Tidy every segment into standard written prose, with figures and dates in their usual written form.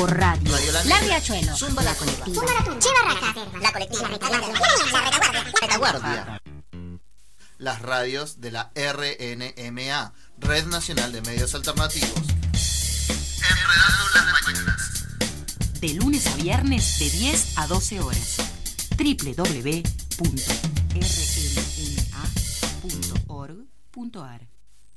por radio. La Riachuelo. Zumba la colectiva. La colectiva. La retaguardia. Las radios de la RNMA, Red Nacional de Medios Alternativos. Enredando las mañanas. De lunes a viernes de 10 a 12 horas. www.rnma.org.ar.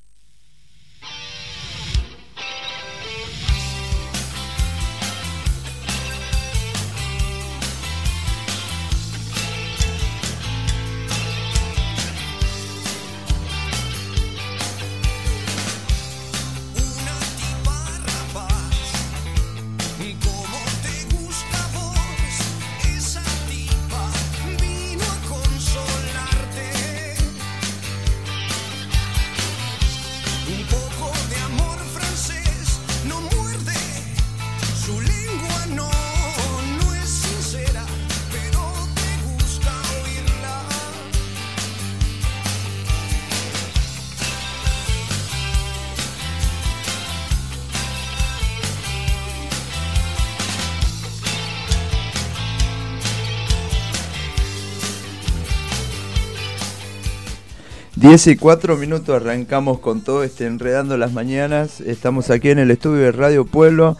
Diez y 4 minutos, arrancamos con todo Enredando las Mañanas. Estamos aquí en el estudio de Radio Pueblo.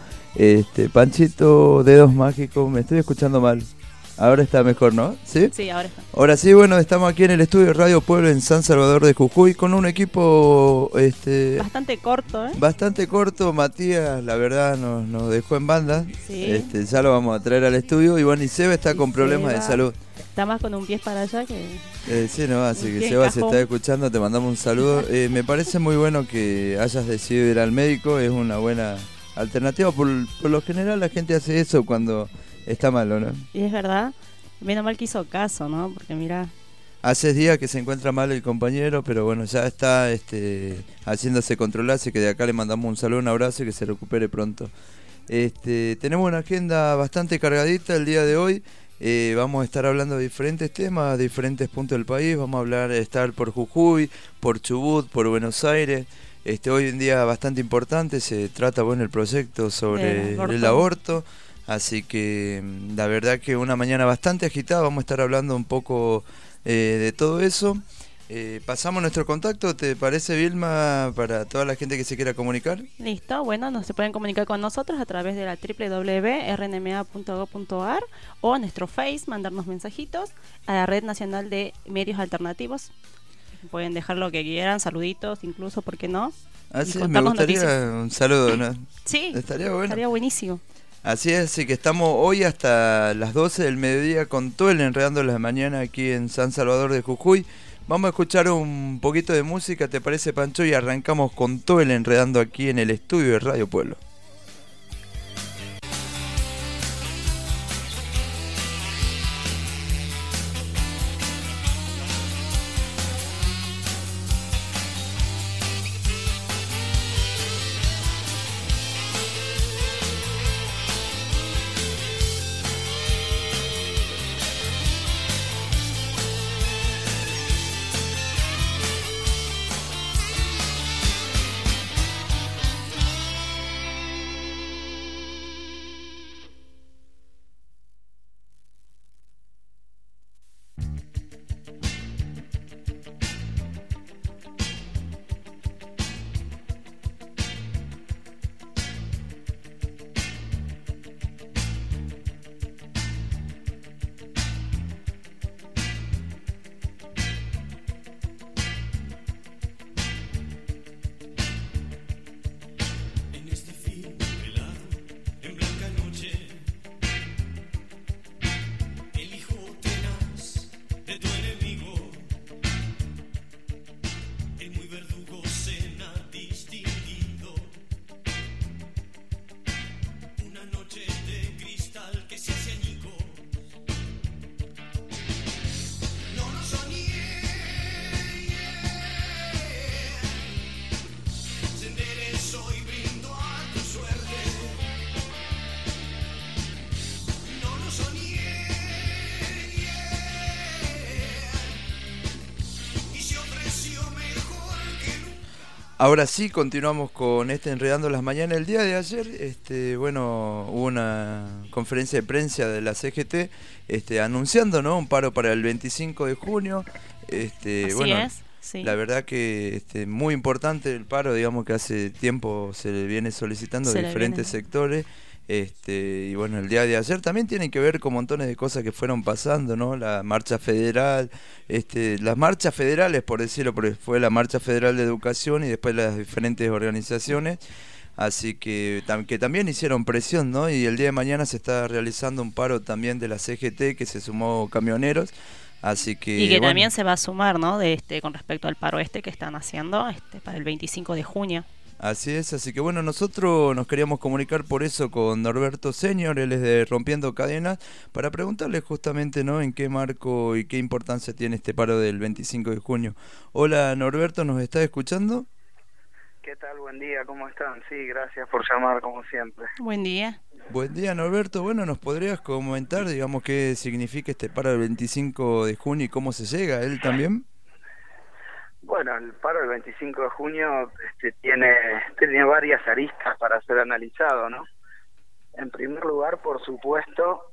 Panchito, Dedos Mágicos, me estoy escuchando mal. Ahora está mejor, ¿no? ¿Sí? Sí, ahora está. Ahora sí, bueno, estamos aquí en el estudio de Radio Pueblo en San Salvador de Jujuy con un equipo bastante corto, ¿eh? Bastante corto. Matías, la verdad, nos dejó en banda. Sí. Ya lo vamos a traer al estudio. Y bueno, y Seba está con problemas de salud. Está más con un pie para allá que... sí, no, así que Seba, se está escuchando, te mandamos un saludo. Me parece muy bueno que hayas decidido ir al médico, es una buena alternativa. Por lo general la gente hace eso cuando está malo, ¿no? Y es verdad, menos mal que hizo caso, ¿no? Porque mira... Hace días que se encuentra mal el compañero, pero bueno, ya está haciéndose controlar, así que de acá le mandamos un saludo, un abrazo y que se recupere pronto. Tenemos una agenda bastante cargadita el día de hoy. Vamos a estar hablando de diferentes temas, de diferentes puntos del país. Vamos a estar por Jujuy, por Chubut, por Buenos Aires. Hoy en día bastante importante, se trata el proyecto sobre el aborto. Así que la verdad que una mañana bastante agitada. Vamos a estar hablando un poco de todo eso. Pasamos nuestro contacto, ¿te parece, Vilma, para toda la gente que se quiera comunicar? Listo, bueno, se pueden comunicar con nosotros a través de la www.rnma.gov.ar o a nuestro Face, mandarnos mensajitos a la Red Nacional de Medios Alternativos. Pueden dejar lo que quieran, saluditos, incluso, ¿por qué no? Sí, me gustaría noticias. Un saludo, ¿no? Sí, estaría bueno. Estaría buenísimo. Así es, así que estamos hoy hasta las 12 del mediodía con todo el Enredando las Mañanas aquí en San Salvador de Jujuy. Vamos a escuchar un poquito de música, ¿te parece, Pancho? Y arrancamos con todo el Enredando aquí en el estudio de Radio Pueblo. Ahora sí, continuamos con Enredando las Mañanas. El día de ayer, hubo una conferencia de prensa de la CGT, anunciando, ¿no?, un paro para el 25 de junio. Así es, sí. La verdad que muy importante el paro, digamos que hace tiempo se le viene solicitando de diferentes sectores. Y bueno, el día de ayer también tiene que ver con montones de cosas que fueron pasando, ¿no? La marcha federal, las marchas federales, por decirlo, porque fue la marcha federal de educación y después las diferentes organizaciones, así que también hicieron presión, ¿no? Y el día de mañana se está realizando un paro también de la CGT, que se sumó camioneros, así que... Y que también se va a sumar, ¿no?, con respecto al paro que están haciendo para el 25 de junio. Así es, así que bueno, nosotros nos queríamos comunicar por eso con Norberto Senior, él es de Rompiendo Cadenas, para preguntarle justamente, ¿no?, en qué marco y qué importancia tiene este paro del 25 de junio. Hola Norberto, ¿nos está escuchando? ¿Qué tal? Buen día, ¿cómo están? Sí, gracias por llamar como siempre. Buen día. Buen día Norberto, bueno, ¿nos podrías comentar, digamos, qué significa este paro del 25 de junio y cómo se llega a él también? Bueno, el paro del 25 de junio tiene varias aristas para ser analizado, ¿no? En primer lugar, por supuesto,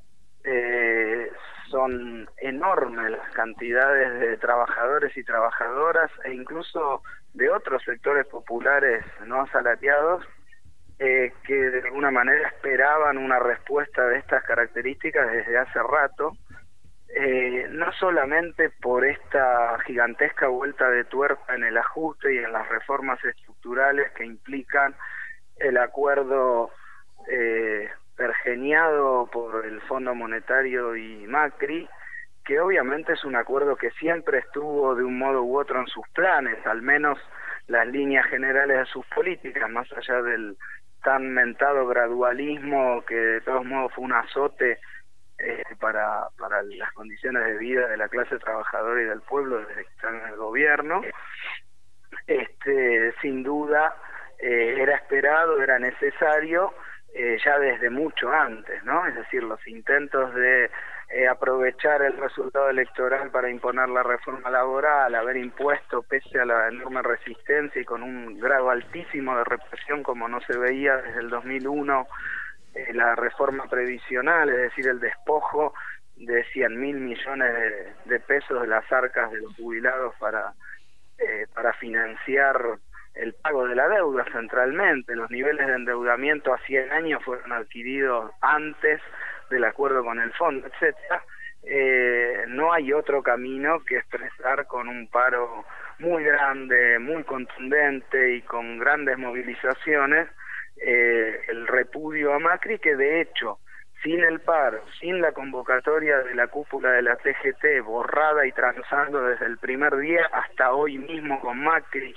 son enormes las cantidades de trabajadores y trabajadoras e incluso de otros sectores populares no asalariados que de alguna manera esperaban una respuesta de estas características desde hace rato. No solamente por esta gigantesca vuelta de tuerca en el ajuste y en las reformas estructurales que implican el acuerdo pergeniado por el Fondo Monetario y Macri, que obviamente es un acuerdo que siempre estuvo de un modo u otro en sus planes, al menos las líneas generales de sus políticas, más allá del tan mentado gradualismo que de todos modos fue un azote para las condiciones de vida de la clase trabajadora y del pueblo desde que están en el gobierno. Sin duda era esperado, era necesario ya desde mucho antes, ¿no? Es decir, los intentos de aprovechar el resultado electoral para imponer la reforma laboral, haber impuesto pese a la enorme resistencia y con un grado altísimo de represión como no se veía desde el 2001, la reforma previsional, es decir, el despojo de 100.000 millones de pesos de las arcas de los jubilados para financiar el pago de la deuda centralmente. Los niveles de endeudamiento a 100 años fueron adquiridos antes del acuerdo con el fondo, etcétera. No hay otro camino que expresar con un paro muy grande, muy contundente y con grandes movilizaciones el repudio a Macri, que de hecho sin el paro, sin la convocatoria de la cúpula de la CGT borrada y transando desde el primer día hasta hoy mismo con Macri,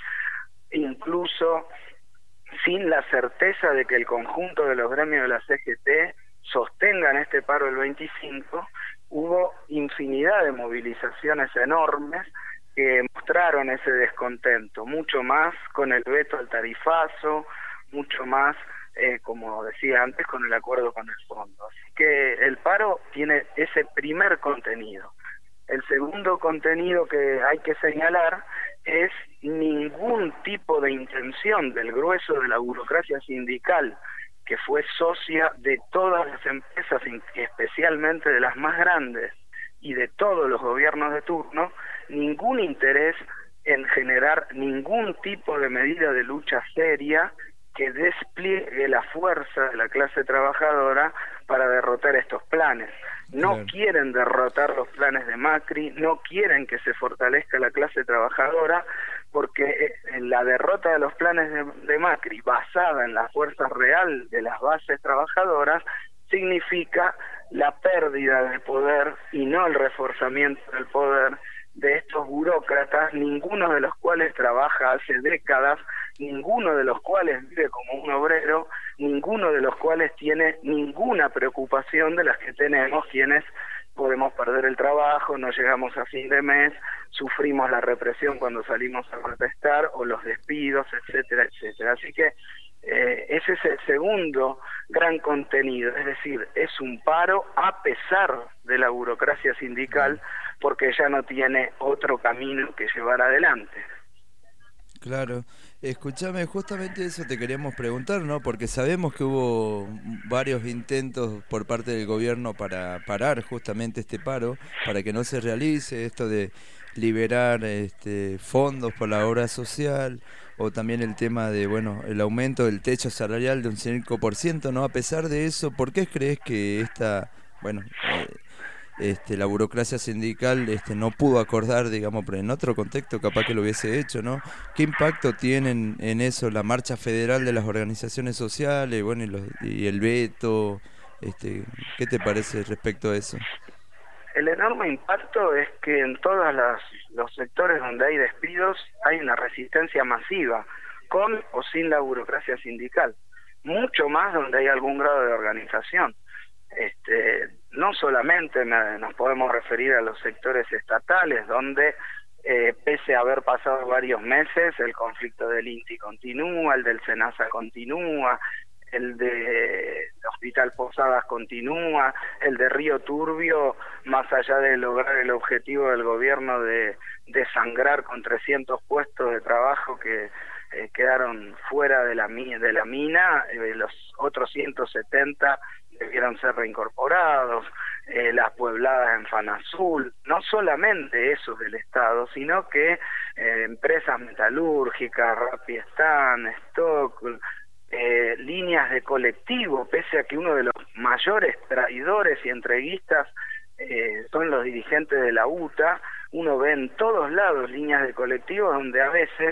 incluso sin la certeza de que el conjunto de los gremios de la CGT sostengan este paro el 25, hubo infinidad de movilizaciones enormes que mostraron ese descontento, mucho más con el veto al tarifazo, mucho más, como decía antes, con el acuerdo con el fondo. Así que el paro tiene ese primer contenido. El segundo contenido que hay que señalar es ningún tipo de intención del grueso de la burocracia sindical, que fue socia de todas las empresas, especialmente de las más grandes, y de todos los gobiernos de turno, ningún interés en generar ningún tipo de medida de lucha seria que despliegue la fuerza de la clase trabajadora para derrotar estos planes. No Claro. quieren derrotar los planes de Macri, no quieren que se fortalezca la clase trabajadora, porque la derrota de los planes de Macri, basada en la fuerza real de las bases trabajadoras, significa la pérdida del poder y no el reforzamiento del poder de estos burócratas, ninguno de los cuales trabaja hace décadas, ninguno de los cuales vive como un obrero, ninguno de los cuales tiene ninguna preocupación de las que tenemos quienes podemos perder el trabajo, no llegamos a fin de mes, sufrimos la represión cuando salimos a protestar o los despidos, etcétera, etcétera. Así que ese es el segundo gran contenido, es decir, es un paro a pesar de la burocracia sindical, porque ya no tiene otro camino que llevar adelante. Claro. Escúchame, justamente eso te queríamos preguntar, ¿no? Porque sabemos que hubo varios intentos por parte del gobierno para parar justamente este paro, para que no se realice esto de liberar fondos para la obra social, o también el tema de, bueno, el aumento del techo salarial de un 5%, ¿no? A pesar de eso, ¿por qué crees que la burocracia sindical no pudo acordar, digamos, pero en otro contexto capaz que lo hubiese hecho, ¿no? ¿Qué impacto tienen en eso la marcha federal de las organizaciones sociales, bueno, y el veto? ¿Qué te parece respecto a eso? El enorme impacto es que en todos los sectores donde hay despidos hay una resistencia masiva, con o sin la burocracia sindical, mucho más donde hay algún grado de organización. No solamente nos podemos referir a los sectores estatales, donde pese a haber pasado varios meses, el conflicto del INTI continúa, el del SENASA continúa, el de Hospital Posadas continúa, el de Río Turbio, más allá de lograr el objetivo del gobierno de desangrar con 300 puestos de trabajo que quedaron fuera de la mina, los otros 170 debieron ser reincorporados, las puebladas en Fanazul, no solamente esos del Estado, sino que empresas metalúrgicas, Rapiestan, Stock, líneas de colectivo, pese a que uno de los mayores traidores y entreguistas son los dirigentes de la UTA, uno ve en todos lados líneas de colectivos donde a veces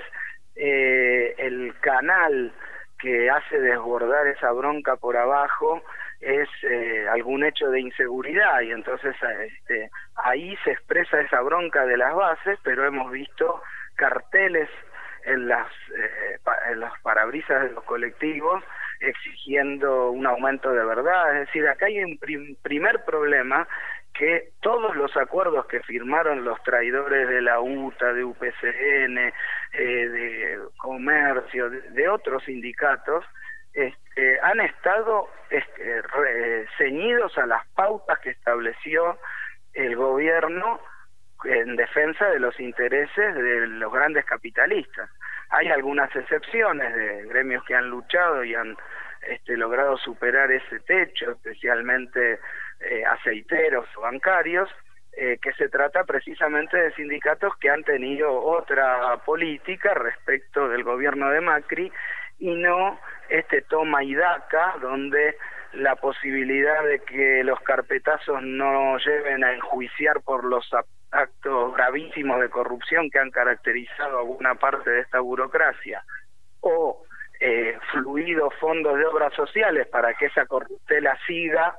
el canal que hace desbordar esa bronca por abajo es algún hecho de inseguridad, y entonces ahí se expresa esa bronca de las bases, pero hemos visto carteles en los parabrisas de los colectivos exigiendo un aumento de verdad. Es decir, acá hay un primer problema, que todos los acuerdos que firmaron los traidores de la UTA, de UPCN, de Comercio, de otros sindicatos, han estado ceñidos a las pautas que estableció el gobierno en defensa de los intereses de los grandes capitalistas. Hay algunas excepciones de gremios que han luchado y han logrado superar ese techo, especialmente aceiteros o bancarios, que se trata precisamente de sindicatos que han tenido otra política respecto del gobierno de Macri, y no toma y daca, donde la posibilidad de que los carpetazos no lleven a enjuiciar por los actos gravísimos de corrupción que han caracterizado a buena parte de esta burocracia, o fluidos fondos de obras sociales para que esa corruptela siga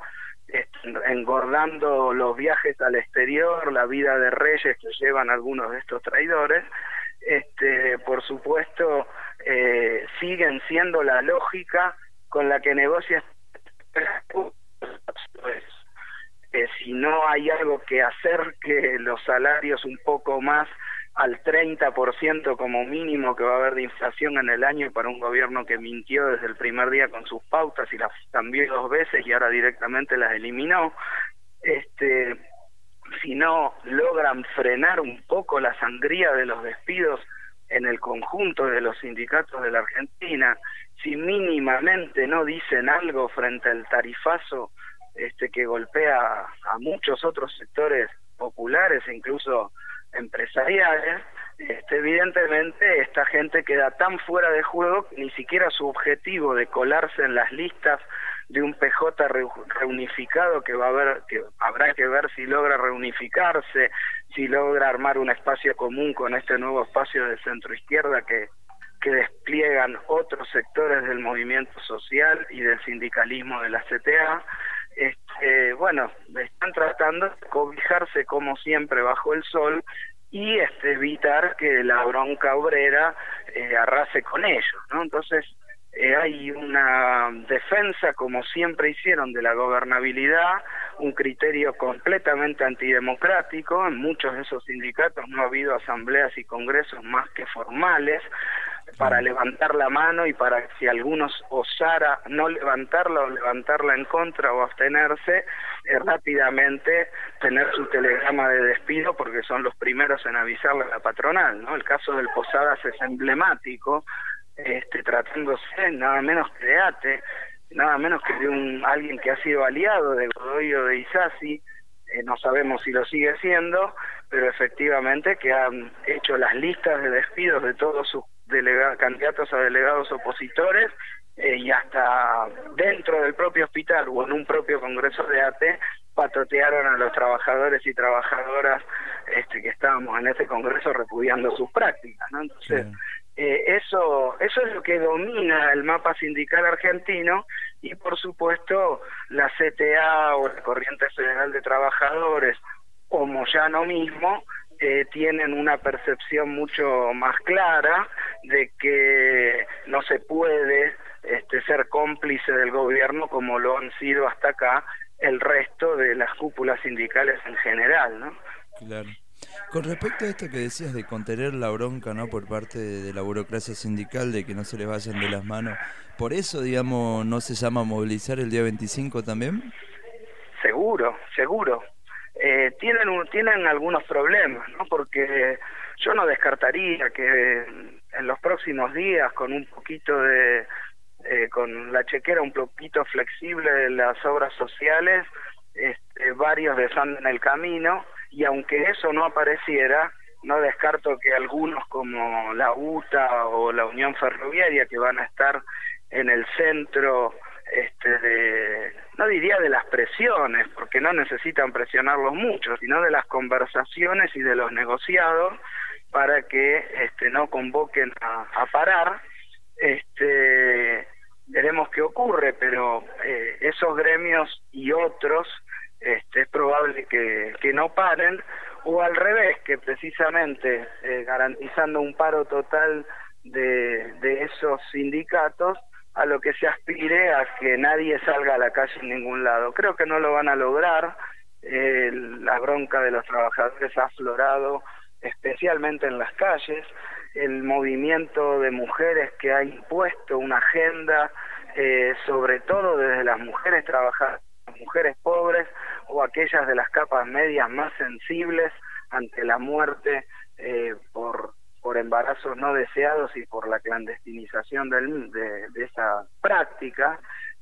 engordando los viajes al exterior, la vida de reyes que llevan algunos de estos traidores, por supuesto siguen siendo la lógica con la que negocia. Si no hay algo que acerque los salarios un poco más al 30% como mínimo que va a haber de inflación en el año para un gobierno que mintió desde el primer día con sus pautas y las cambió 2 veces y ahora directamente las eliminó, si no logran frenar un poco la sangría de los despidos en el conjunto de los sindicatos de la Argentina, si mínimamente no dicen algo frente al tarifazo que golpea a muchos otros sectores populares e incluso empresariales, evidentemente esta gente queda tan fuera de juego que ni siquiera su objetivo de colarse en las listas de un PJ reunificado, que habrá que ver si logra reunificarse, si logra armar un espacio común con este nuevo espacio de centroizquierda que despliegan otros sectores del movimiento social y del sindicalismo de la CTA. Están tratando de cobijarse como siempre bajo el sol y evitar que la bronca obrera arrase con ellos, ¿no? Entonces hay una defensa, como siempre hicieron, de la gobernabilidad, un criterio completamente antidemocrático. En muchos de esos sindicatos no ha habido asambleas y congresos más que formales, para levantar la mano y para si algunos osara no levantarla o levantarla en contra o abstenerse, rápidamente tener su telegrama de despido porque son los primeros en avisarle a la patronal, ¿no? El caso del Posadas es emblemático, tratándose nada menos que de ATE, nada menos que de alguien que ha sido aliado de Godoy o de Isasi, no sabemos si lo sigue siendo, pero efectivamente que han hecho las listas de despidos de todos sus candidatos a delegados opositores, y hasta dentro del propio hospital o en un propio congreso de ATE patotearon a los trabajadores y trabajadoras que estábamos en ese congreso repudiando sus prácticas, ¿no? Entonces, eso es lo que domina el mapa sindical argentino, y por supuesto la CTA o la Corriente Federal de Trabajadores o Moyano mismo tienen una percepción mucho más clara de que no se puede ser cómplice del gobierno como lo han sido hasta acá el resto de las cúpulas sindicales en general, ¿no? Claro. Con respecto a esto que decías de contener la bronca, ¿no?, por parte de la burocracia sindical, de que no se les vayan de las manos, ¿por eso, digamos, no se llama movilizar el día 25 también? Seguro. Tienen algunos problemas, ¿no? Porque yo no descartaría que en los próximos días, con un poquito de con la chequera un poquito flexible de las obras sociales, varios desanden el camino, y aunque eso no apareciera, no descarto que algunos como la UTA o la Unión Ferroviaria, que van a estar en el centro no diría de las presiones, porque no necesitan presionarlos mucho, sino de las conversaciones y de los negociados para que no convoquen a parar. Veremos qué ocurre, pero esos gremios y otros es probable que no paren, o al revés, que precisamente garantizando un paro total de esos sindicatos, a lo que se aspire a que nadie salga a la calle en ningún lado. Creo que no lo van a lograr. La bronca de los trabajadores ha aflorado especialmente en las calles. El movimiento de mujeres que ha impuesto una agenda, sobre todo desde las mujeres trabajadoras, mujeres pobres o aquellas de las capas medias más sensibles ante la muerte por embarazos no deseados y por la clandestinización de esa práctica,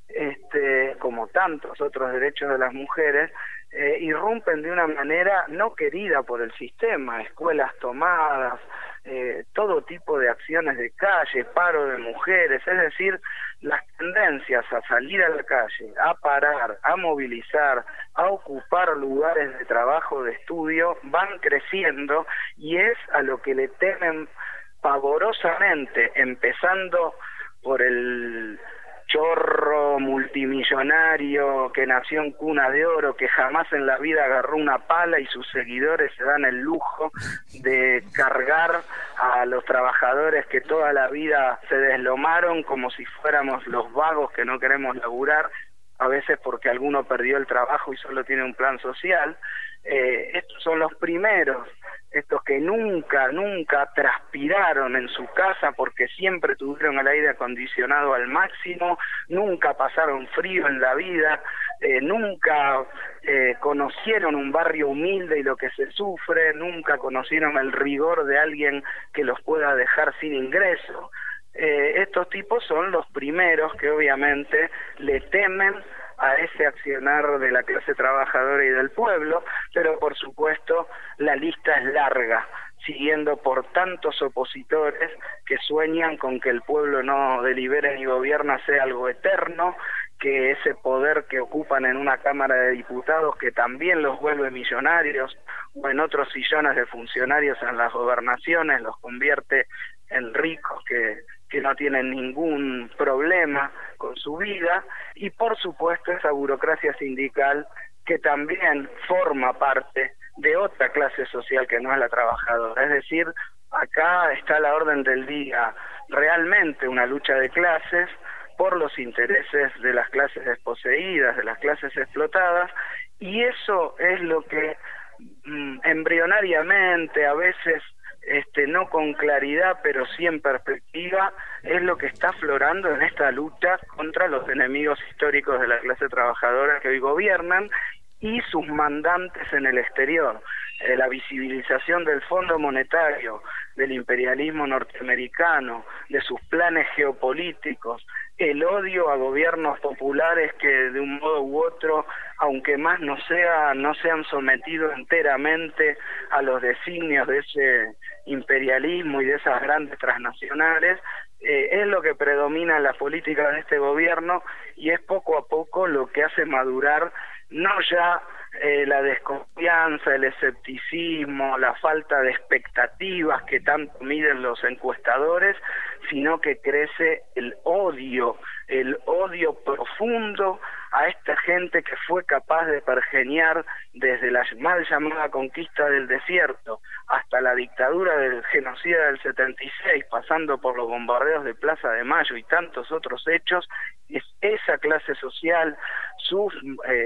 como tantos otros derechos de las mujeres, irrumpen de una manera no querida por el sistema, escuelas tomadas, todo tipo de acciones de calle, paro de mujeres, es decir, las tendencias a salir a la calle, a parar, a movilizar, a ocupar lugares de trabajo, de estudio, van creciendo, y es a lo que le temen pavorosamente, empezando por el chorro multimillonario que nació en cuna de oro, que jamás en la vida agarró una pala, y sus seguidores se dan el lujo de cargar a los trabajadores que toda la vida se deslomaron como si fuéramos los vagos que no queremos laburar, a veces porque alguno perdió el trabajo y solo tiene un plan social. Estos son los primeros, estos que nunca transpiraron en su casa porque siempre tuvieron el aire acondicionado al máximo, nunca pasaron frío en la vida, nunca conocieron un barrio humilde y lo que se sufre, nunca conocieron el rigor de alguien que los pueda dejar sin ingreso. Estos tipos son los primeros que obviamente le temen a ese accionar de la clase trabajadora y del pueblo, pero por supuesto la lista es larga, siguiendo por tantos opositores que sueñan con que el pueblo no delibere ni gobierna sea algo eterno, que ese poder que ocupan en una Cámara de Diputados, que también los vuelve millonarios, o en otros sillones de funcionarios en las gobernaciones, los convierte en ricos que no tienen ningún problema con su vida, y por supuesto esa burocracia sindical que también forma parte de otra clase social que no es la trabajadora. Es decir, acá está a la orden del día realmente una lucha de clases por los intereses de las clases desposeídas, de las clases explotadas, y eso es lo que embrionariamente a veces no con claridad, pero sí en perspectiva, es lo que está aflorando en esta lucha contra los enemigos históricos de la clase trabajadora que hoy gobiernan y sus mandantes en el exterior. La visibilización del Fondo Monetario, del imperialismo norteamericano, de sus planes geopolíticos, el odio a gobiernos populares que de un modo u otro, aunque más no se han sometido enteramente a los designios de ese imperialismo y de esas grandes transnacionales, es lo que predomina en la política de este gobierno y es poco a poco lo que hace madurar no ya la desconfianza, el escepticismo, la falta de expectativas que tanto miden los encuestadores, sino que crece el odio profundo a esta gente que fue capaz de pergeñar desde la mal llamada conquista del desierto hasta la dictadura del genocida del 76, pasando por los bombardeos de Plaza de Mayo y tantos otros hechos. Es esa clase social, sus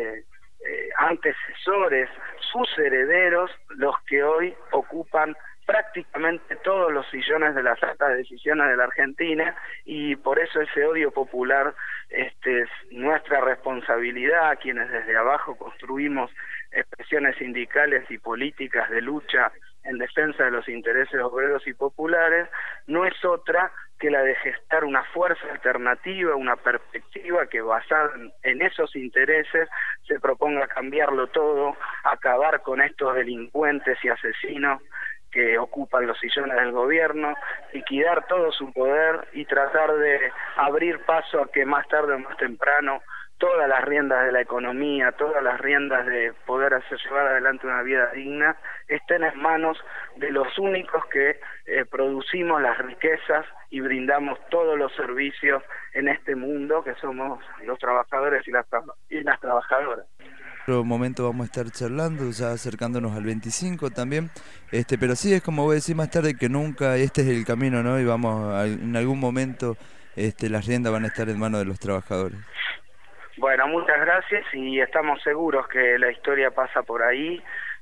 antecesores, sus herederos, los que hoy ocupan prácticamente todos los sillones de las altas decisiones de la Argentina, y por eso ese odio popular es nuestra responsabilidad, quienes desde abajo construimos expresiones sindicales y políticas de lucha en defensa de los intereses obreros y populares, no es otra que la de gestar una fuerza alternativa, una perspectiva que basada en esos intereses se proponga cambiarlo todo, acabar con estos delincuentes y asesinos que ocupan los sillones del gobierno, liquidar todo su poder y tratar de abrir paso a que más tarde o más temprano todas las riendas de la economía, todas las riendas de poder hacer llevar adelante una vida digna, estén en manos de los únicos que producimos las riquezas y brindamos todos los servicios en este mundo, que somos los trabajadores y las trabajadoras. En otro momento vamos a estar charlando, ya acercándonos al 25 también, pero sí, es como voy a decir más tarde que nunca, este es el camino, ¿no? Y en algún momento las riendas van a estar en manos de los trabajadores. Bueno, muchas gracias y estamos seguros que la historia pasa por ahí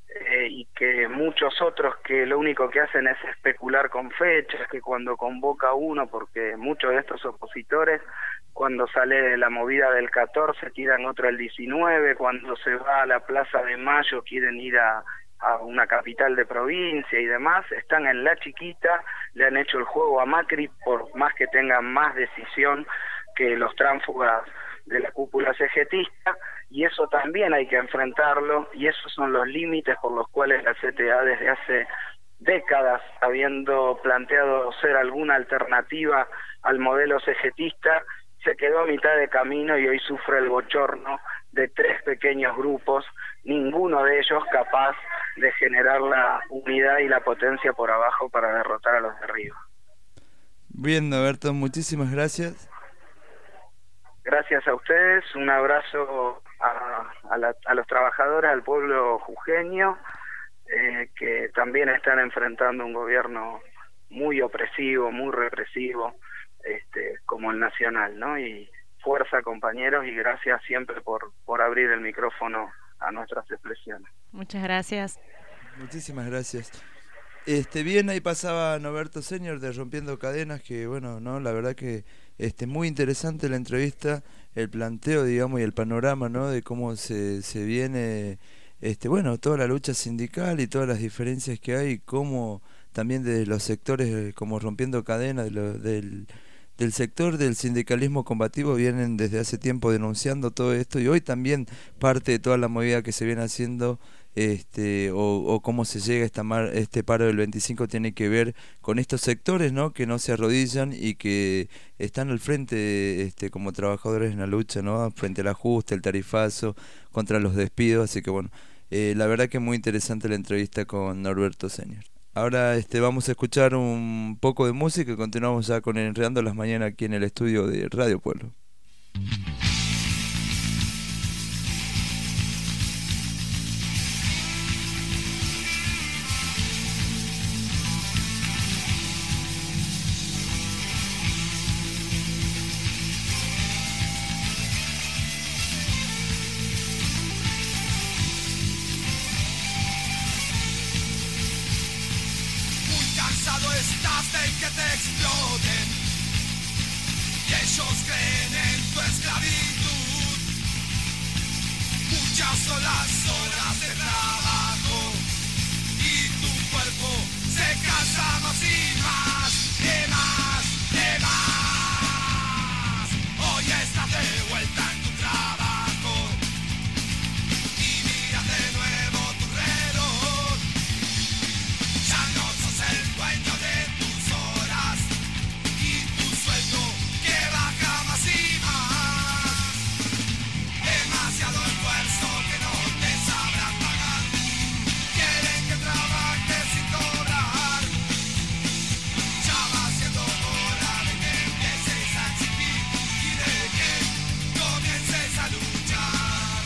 y que muchos otros que lo único que hacen es especular con fechas, que cuando convoca uno, porque muchos de estos opositores cuando sale la movida del 14 tiran otro el 19, cuando se va a la Plaza de Mayo quieren ir a una capital de provincia y demás, están en la chiquita, le han hecho el juego a Macri por más que tengan más decisión que los tránsfugas de la cúpula cegetista, y eso también hay que enfrentarlo, y esos son los límites por los cuales la CTA desde hace décadas, habiendo planteado ser alguna alternativa al modelo cegetista, se quedó a mitad de camino y hoy sufre el bochorno de 3 pequeños grupos, ninguno de ellos capaz de generar la unidad y la potencia por abajo para derrotar a los de arriba. Bien, Norberto, muchísimas gracias. Gracias a ustedes, un abrazo a los trabajadores, al pueblo jujeño, que también están enfrentando un gobierno muy opresivo, muy represivo, como el nacional, ¿no? Y fuerza, compañeros, y gracias siempre por abrir el micrófono a nuestras expresiones. Muchas gracias. Muchísimas gracias. Bien, ahí pasaba Norberto Senior de Rompiendo Cadenas, que bueno, no, la verdad que muy interesante la entrevista, el planteo, digamos, y el panorama, ¿no? De cómo se viene, bueno, toda la lucha sindical y todas las diferencias que hay, cómo también de los sectores como Rompiendo Cadenas, del sector del sindicalismo combativo vienen desde hace tiempo denunciando todo esto, y hoy también parte de toda la movida que se viene haciendo o cómo se llega a este paro del 25 tiene que ver con estos sectores, ¿no? Que no se arrodillan y que están al frente como trabajadores en la lucha, ¿no? Frente al ajuste, el tarifazo, contra los despidos, así que bueno, la verdad que es muy interesante la entrevista con Norberto Senior. Ahora vamos a escuchar un poco de música y continuamos ya con Enredando las Mañanas aquí en el estudio de Radio Pueblo. Mucha protestaste en que te exploten y ellos creen en tu esclavitud. Muchas son las horas de trabajo y tu cuerpo se cansa más y más, y más, y más. Hoy estás de vuelta en tu trabajo y miras de nuevo tu reloj. Ya no sos el dueño de tus horas y tu sueldo que baja más y más. Demasiado esfuerzo que no te sabrán pagar. Quieren que trabajes sin cobrar. Ya va siendo hora de que empieces a exigir y de que comiences a luchar.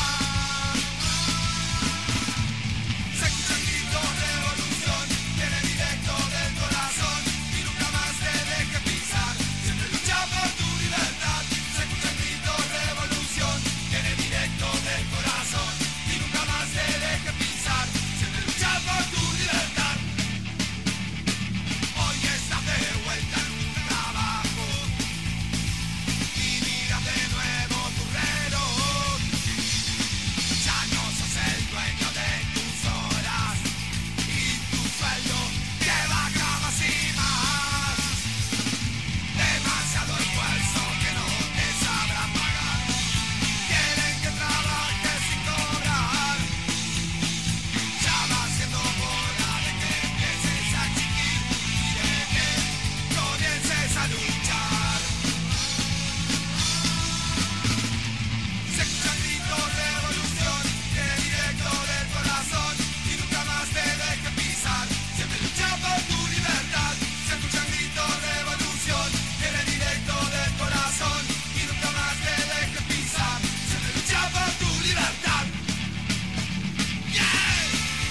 Se escuchan gritos de revolución, viene directo del corazón y nunca más te dejes pisar. Siempre lucha por tu libertad. Se escuchan gritos de revolución, viene directo del corazón y nunca más te dejes pisar. Siempre lucha por tu libertad. Hoy estás de vuelta en un trabajo y miras de nuevo tu reloj. Ya no sos el dueño de tus horas y tu sueldo que baja más y más. Demasiado esfuerzo que no te sabrán pagar. Quieren que trabajes sin cobrar. Ya va siendo hora de que empieces a exigir y de que comiences a luchar. Se escuchan gritos de revolución, viene directo del corazón y nunca más te dejes pisar. Siempre lucha por tu libertad. Se escuchan gritos de revolución, viene directo del corazón y nunca más te dejes pisar. Siempre lucha por tu libertad. Yeah.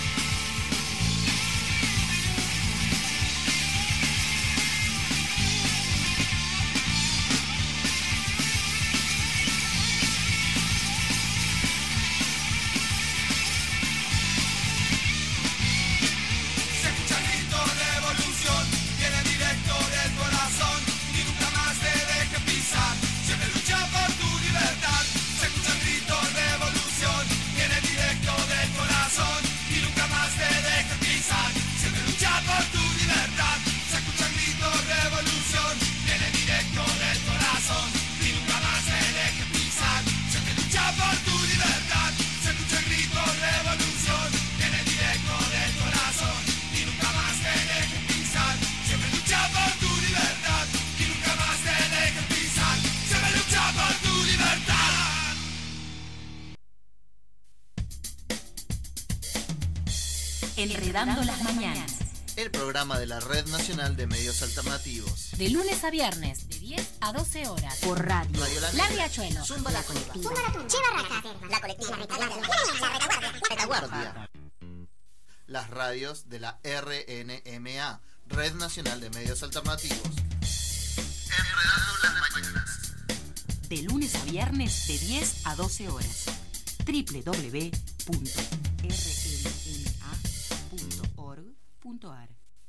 Se escuchan gritos de revolución, viene directo del corazón y nunca más te dejes pisar. Siempre lucha por tu libertad. Se escuchan gritos de revolución, viene directo del corazón y nunca más te dejes pisar. Siempre lucha por tu libertad. Se escuchan gritos de revolución, viene directo del corazón y nunca más te dejes pisar. Siempre lucha por tu libertad. Se escuchan gritos de revolución, viene directo del corazón y nunca más te dejes pisar. Siempre lucha por tu libertad y nunca más te dejes pisar. Siempre lucha por tu libertad. Enredando las mañanas. El programa de la Red Nacional de Medios Alternativos. De lunes a viernes, de 10 a 12 horas. Por radio. Radio La La Negra, Riachuelo. Zumba la colectiva. Chivarraca. La colectiva. La retaguardia. las radios de la RNMA, Red Nacional de Medios Alternativos. Enredando las mañanas. De lunes a viernes, de 10 a 12 horas. www.rnma.org.ar.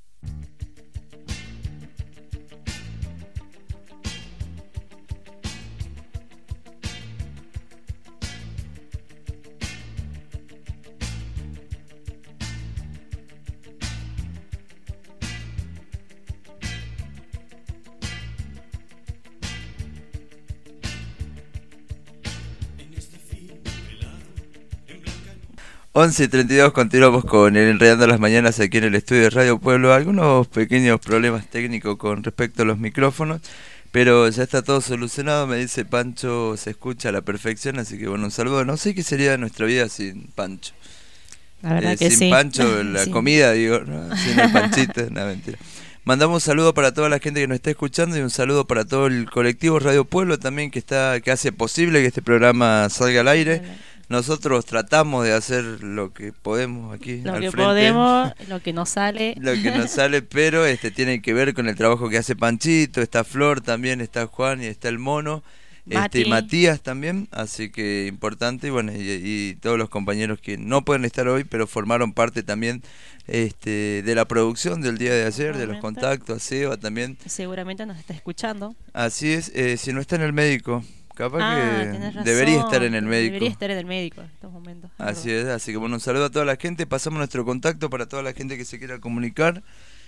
— 11:32, continuamos con el Enredando las Mañanas aquí en el estudio de Radio Pueblo. Algunos pequeños problemas técnicos con respecto a los micrófonos, pero ya está todo solucionado. Me dice Pancho, se escucha a la perfección, así que bueno, un saludo. No sé qué sería nuestra vida sin Pancho. La verdad que sin sí. Pancho, la Sí. comida, digo, ¿no? Sin el Panchito, no, mentira. Mandamos un saludo para toda la gente que nos está escuchando y un saludo para todo el colectivo Radio Pueblo también que hace posible que este programa salga al aire. Nosotros tratamos de hacer lo que podemos aquí Lo al que frente. podemos, lo que nos sale. Lo que nos sale, pero tiene que ver con el trabajo que hace Panchito, está Flor también, está Juan y está el Mono. Mati. Matías también, así que importante, y bueno, y todos los compañeros que no pueden estar hoy, pero formaron parte también de la producción del día de ayer, de los contactos, a Seba también. Seguramente nos está escuchando. Así es, si no está en el médico, capaz que tenés razón, debería estar en el médico. Debería estar en el médico en estos momentos. Así es, así que bueno, un saludo a toda la gente, pasamos nuestro contacto para toda la gente que se quiera comunicar.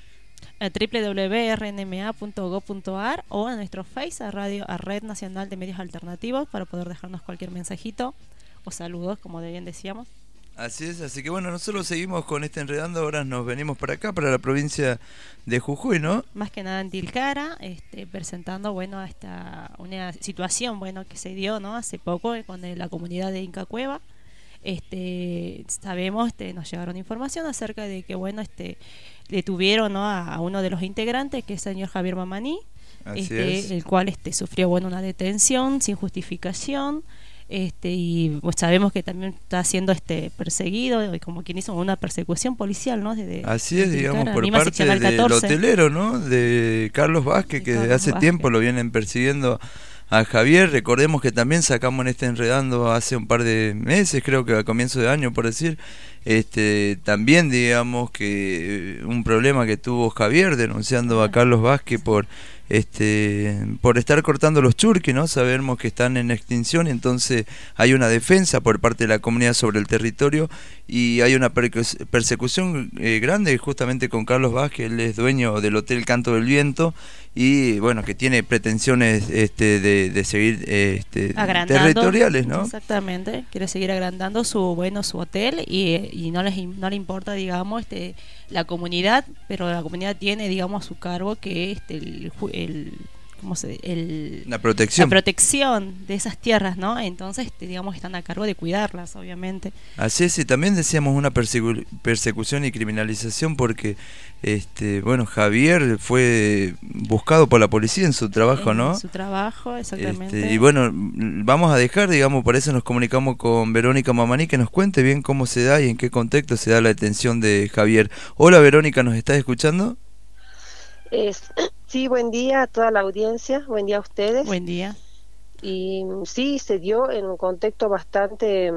www.rnma.gov.ar o en nuestro Face a Red Nacional de Medios Alternativos para poder dejarnos cualquier mensajito o saludos, como bien decíamos. Así es, así que bueno, nosotros seguimos con este Enredando, ahora nos venimos para acá, para la provincia de Jujuy, ¿no? Más que nada en Tilcara, presentando, bueno, una situación, bueno, que se dio, ¿no? Hace poco con la comunidad de Inca Cueva. Sabemos, nos llegaron información acerca de que, bueno, detuvieron, ¿no? a uno de los integrantes, que es el señor Javier Mamaní, el cual sufrió, bueno, una detención sin justificación. Y pues sabemos que también está siendo perseguido, como quien hizo una persecución policial, ¿no? Así es, digamos, por parte del hotelero, ¿no? De Carlos Vázquez, que desde hace tiempo lo vienen persiguiendo a Javier. Recordemos que también sacamos en Enredando hace un par de meses, creo que a comienzo de año, por decir, también digamos que un problema que tuvo Javier denunciando a Carlos Vázquez por estar cortando los churquis, ¿no? Sabemos que están en extinción, entonces hay una defensa por parte de la comunidad sobre el territorio y hay una persecución grande justamente con Carlos Vázquez. Él es dueño del Hotel Canto del Viento y bueno, que tiene pretensiones de seguir territoriales, ¿no? Exactamente, quiere seguir agrandando su hotel y no le importa, digamos, la comunidad, pero la comunidad tiene, digamos, a su cargo que la protección de esas tierras, ¿no? Entonces, digamos, están a cargo de cuidarlas, obviamente. Así es, y también decíamos una persecución y criminalización porque, bueno, Javier fue buscado por la policía en su trabajo, ¿no? En su trabajo, exactamente. Y bueno, vamos a dejar, digamos, por eso nos comunicamos con Verónica Mamaní, que nos cuente bien cómo se da y en qué contexto se da la detención de Javier. Hola, Verónica, ¿nos estás escuchando? Sí, buen día a toda la audiencia, buen día a ustedes. Buen día. Y sí, se dio en un contexto bastante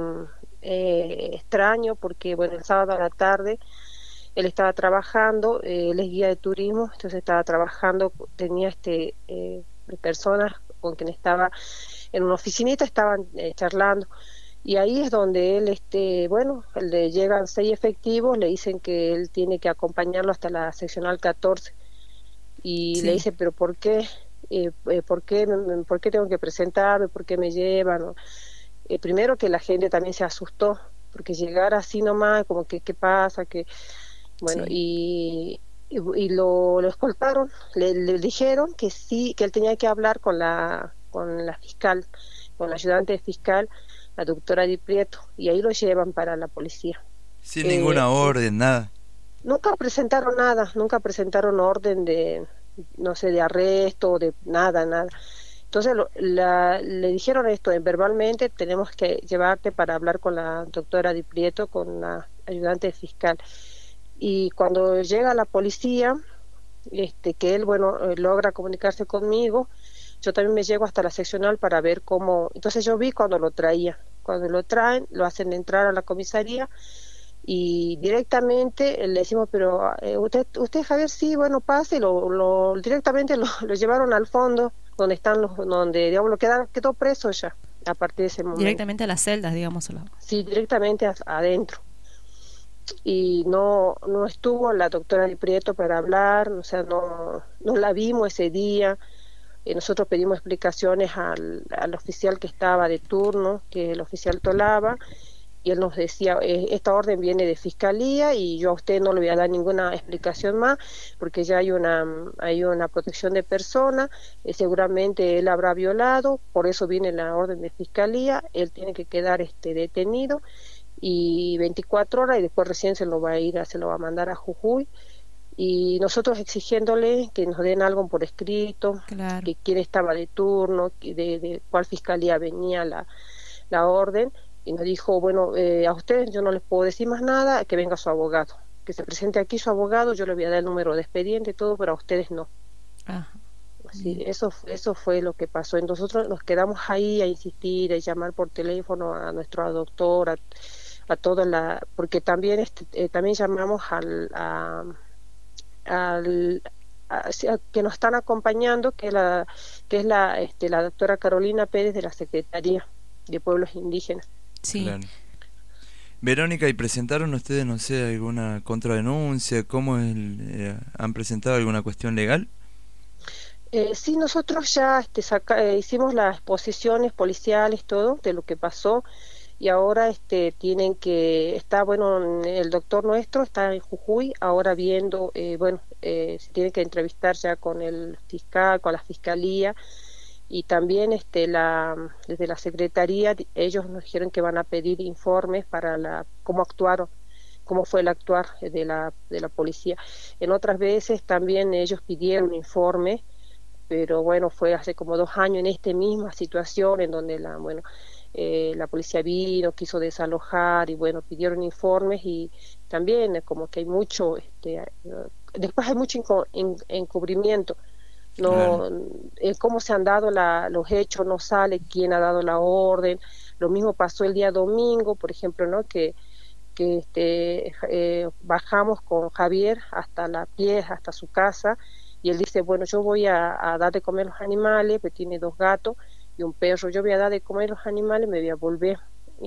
extraño porque, bueno, el sábado a la tarde él estaba trabajando, él es guía de turismo, entonces estaba trabajando, tenía personas con quien estaba en una oficinita, estaban charlando. Y ahí es donde él, bueno, le llegan 6 efectivos, le dicen que él tiene que acompañarlo hasta la seccional 14. Y sí. Le dice, pero ¿por qué? ¿Por qué tengo que presentarme? ¿Por qué me llevan? Primero que la gente también se asustó, porque llegar así nomás, como que ¿qué pasa? Que bueno, sí. y lo escoltaron, le dijeron que sí, que él tenía que hablar con la fiscal, con la ayudante fiscal, la doctora Di Prieto, y ahí lo llevan para la policía. Sin ninguna orden, nada. Nunca presentaron orden de, no sé, de arresto, de nada. Entonces le dijeron esto, verbalmente tenemos que llevarte para hablar con la doctora Di Prieto, con la ayudante fiscal. Y cuando llega la policía, que él, bueno, logra comunicarse conmigo, yo también me llego hasta la seccional para ver cómo. Entonces yo vi cuando lo traen, lo hacen entrar a la comisaría y directamente le decimos, pero usted Javier, sí, bueno, pase, y directamente lo llevaron al fondo donde están donde digamos quedó preso ya a partir de ese momento. Directamente a las celdas, digamos. Sí, directamente adentro. Y no estuvo la doctora Di Prieto para hablar, o sea, no la vimos ese día. Nosotros pedimos explicaciones al oficial que estaba de turno, que es el oficial Tolaba, y él nos decía, esta orden viene de fiscalía y yo a usted no le voy a dar ninguna explicación más porque ya hay una protección de persona, seguramente él habrá violado, por eso viene la orden de fiscalía, él tiene que quedar detenido y 24 horas y después recién se lo va a mandar a Jujuy. Y nosotros exigiéndole que nos den algo por escrito, claro, que quién estaba de turno, de cuál fiscalía venía la orden, y nos dijo, bueno, a ustedes yo no les puedo decir más nada, que venga su abogado, que se presente aquí su abogado, yo le voy a dar el número de expediente y todo, pero a ustedes no. Ajá. Sí, eso fue lo que pasó. Nosotros nos quedamos ahí a insistir, a llamar por teléfono a nuestro doctor, a toda la, porque también también llamamos que nos están acompañando, que es la doctora Carolina Pérez de la Secretaría de Pueblos Indígenas. Sí. Claro. Verónica, ¿y presentaron ustedes, no sé, alguna contradenuncia? ¿Cómo han presentado alguna cuestión legal? Sí, nosotros ya hicimos las exposiciones policiales, todo, de lo que pasó, y ahora bueno, el doctor nuestro está en Jujuy, ahora viendo, se tiene que entrevistar ya con el fiscal, con la fiscalía, y también desde la secretaría, ellos nos dijeron que van a pedir informes para cómo actuaron, cómo fue el actuar de la policía. En otras veces también ellos pidieron informe, pero bueno, fue hace como 2 años en esta misma situación en donde la policía vino, quiso desalojar y bueno, pidieron informes, y también como que hay mucho, después hay mucho encubrimiento. No, cómo se han dado los hechos, no sale quién ha dado la orden. Lo mismo pasó el día domingo, por ejemplo, ¿no? que bajamos con Javier hasta su casa, y él dice, bueno, yo voy a dar de comer los animales, pues tiene 2 gatos y un perro, yo voy a dar de comer los animales, me voy a volver.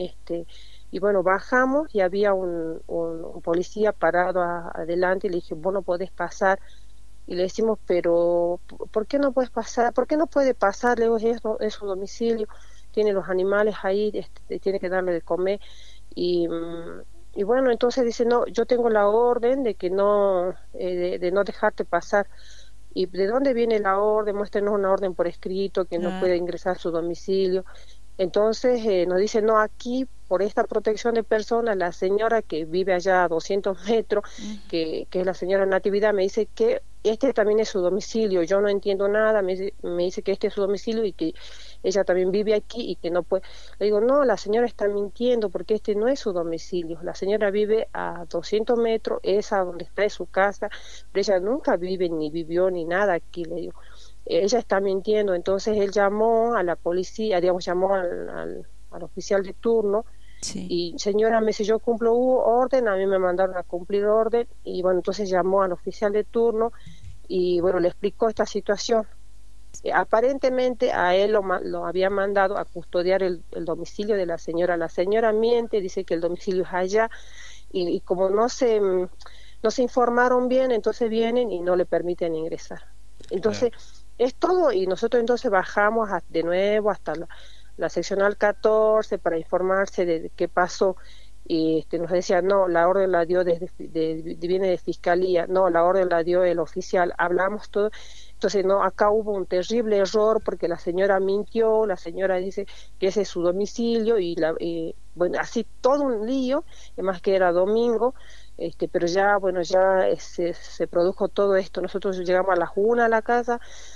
Y bueno, bajamos y había un policía parado adelante, y le dije, vos no podés pasar. Y le decimos, pero ¿por qué no puedes pasar? ¿Por qué no puede pasar? Le digo, es su domicilio, tiene los animales ahí, tiene que darle de comer. Y bueno, entonces dice, no, yo tengo la orden de que no, de no dejarte pasar. ¿Y de dónde viene la orden? Muéstrenos una orden por escrito que no puede ingresar a su domicilio. Entonces nos dice, no, aquí por esta protección de personas, la señora que vive allá a 200 metros, que es la señora Natividad, me dice que también es su domicilio. Yo no entiendo nada, me dice que es su domicilio y que ella también vive aquí y que no puede. Le digo, no, la señora está mintiendo porque no es su domicilio. La señora vive a 200 metros, esa donde está es su casa, pero ella nunca vive ni vivió ni nada aquí, le digo. Ella está mintiendo. Entonces él llamó a la policía, llamó al oficial de turno. Sí. Y señora, me dice, yo cumplo orden, a mí me mandaron a cumplir orden, y bueno, entonces llamó al oficial de turno y bueno, le explicó esta situación. Aparentemente a él lo había mandado a custodiar el domicilio de la señora miente, dice que el domicilio es allá, y como no se informaron bien, entonces vienen y no le permiten ingresar. Entonces es todo, y nosotros entonces bajamos de nuevo hasta la seccional 14 para informarse de qué pasó, y nos decía, no, la orden la dio viene de fiscalía, no, la orden la dio el oficial, hablamos todo. Entonces, no, acá hubo un terrible error porque la señora mintió, la señora dice que ese es su domicilio, y bueno, así todo un lío, además que era domingo, pero ya, bueno, se produjo todo esto. Nosotros llegamos a las 1 a la casa,